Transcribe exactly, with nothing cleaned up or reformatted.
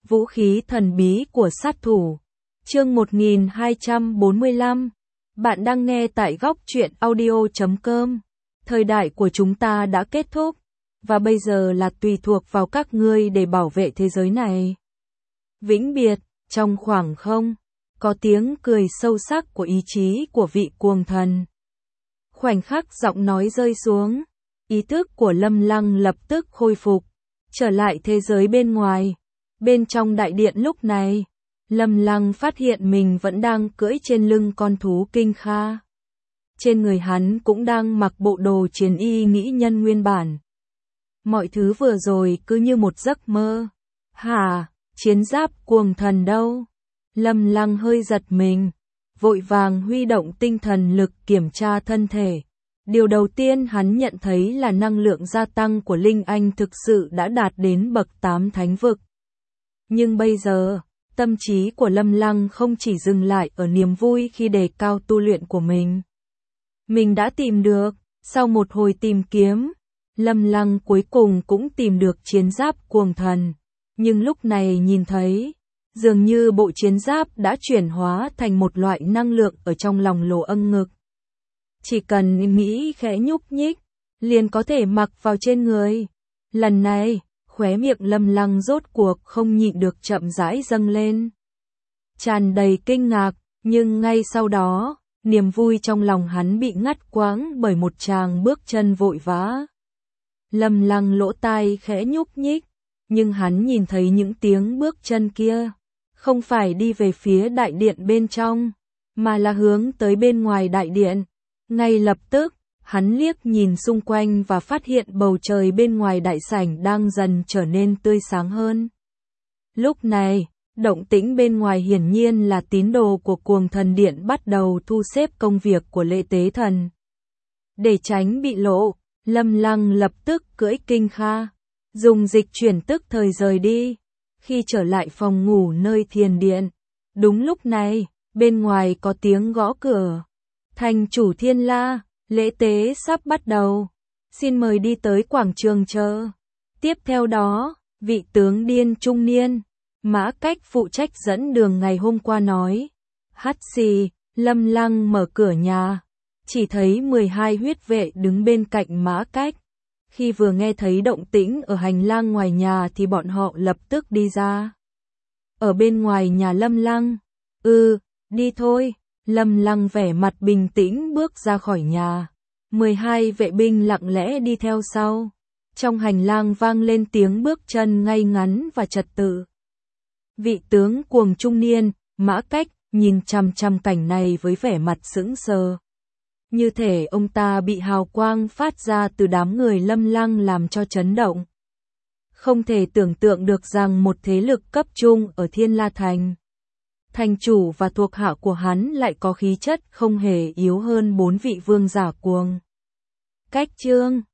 Vũ khí thần bí của sát thủ. Chương một nghìn hai trăm bốn mươi lăm. Bạn đang nghe tại góc truyện audio chấm com. Thời đại của chúng ta đã kết thúc, và bây giờ là tùy thuộc vào các ngươi để bảo vệ thế giới này. Vĩnh biệt, trong khoảng không, có tiếng cười sâu sắc của ý chí của vị cuồng thần. Khoảnh khắc giọng nói rơi xuống, ý thức của Lâm Lăng lập tức khôi phục, trở lại thế giới bên ngoài. Bên trong đại điện lúc này, Lâm Lăng phát hiện mình vẫn đang cưỡi trên lưng con thú kinh kha. Trên người hắn cũng đang mặc bộ đồ chiến y nghĩ nhân nguyên bản. Mọi thứ vừa rồi cứ như một giấc mơ. Hả, chiến giáp cuồng thần đâu? Lâm Lăng hơi giật mình, vội vàng huy động tinh thần lực kiểm tra thân thể. Điều đầu tiên hắn nhận thấy là năng lượng gia tăng của Linh Anh thực sự đã đạt đến bậc tám thánh vực. Nhưng bây giờ, tâm trí của Lâm Lăng không chỉ dừng lại ở niềm vui khi đề cao tu luyện của mình. Mình đã tìm được, sau một hồi tìm kiếm, Lâm Lăng cuối cùng cũng tìm được chiến giáp cuồng thần. Nhưng lúc này nhìn thấy, dường như bộ chiến giáp đã chuyển hóa thành một loại năng lượng ở trong lòng lỗ âm ngực. Chỉ cần nghĩ khẽ nhúc nhích, liền có thể mặc vào trên người. Lần này, khóe miệng Lâm Lăng rốt cuộc không nhịn được chậm rãi dâng lên. Tràn đầy kinh ngạc, nhưng ngay sau đó, niềm vui trong lòng hắn bị ngắt quãng bởi một tràng bước chân vội vã. Lâm Lăng lỗ tai khẽ nhúc nhích, nhưng hắn nhìn thấy những tiếng bước chân kia, không phải đi về phía đại điện bên trong, mà là hướng tới bên ngoài đại điện. Ngay lập tức, hắn liếc nhìn xung quanh và phát hiện bầu trời bên ngoài đại sảnh đang dần trở nên tươi sáng hơn. Lúc này, động tĩnh bên ngoài hiển nhiên là tín đồ của cuồng thần điện bắt đầu thu xếp công việc của lễ tế thần. Để tránh bị lộ, Lâm Lăng lập tức cưỡi kinh kha, dùng dịch chuyển tức thời rời đi. Khi trở lại phòng ngủ nơi thiền điện, đúng lúc này, bên ngoài có tiếng gõ cửa. Thành chủ Thiên La, lễ tế sắp bắt đầu, xin mời đi tới quảng trường chờ. Tiếp theo đó, vị tướng điên trung niên, Mã Cách phụ trách dẫn đường ngày hôm qua nói. Hắt xì, Lâm Lăng mở cửa nhà, chỉ thấy mười hai huyết vệ đứng bên cạnh Mã Cách. Khi vừa nghe thấy động tĩnh ở hành lang ngoài nhà thì bọn họ lập tức đi ra. Ở bên ngoài nhà Lâm Lăng, ừ, đi thôi. Lâm Lăng vẻ mặt bình tĩnh bước ra khỏi nhà. mười hai vệ binh lặng lẽ đi theo sau. Trong hành lang vang lên tiếng bước chân ngay ngắn và trật tự. Vị tướng cuồng trung niên, Mã Cách, nhìn chằm chằm cảnh này với vẻ mặt sững sờ. Như thể ông ta bị hào quang phát ra từ đám người Lâm Lăng làm cho chấn động. Không thể tưởng tượng được rằng một thế lực cấp trung ở Thiên La Thành, thành chủ và thuộc hạ của hắn lại có khí chất không hề yếu hơn bốn vị vương giả cuồng. Cách chương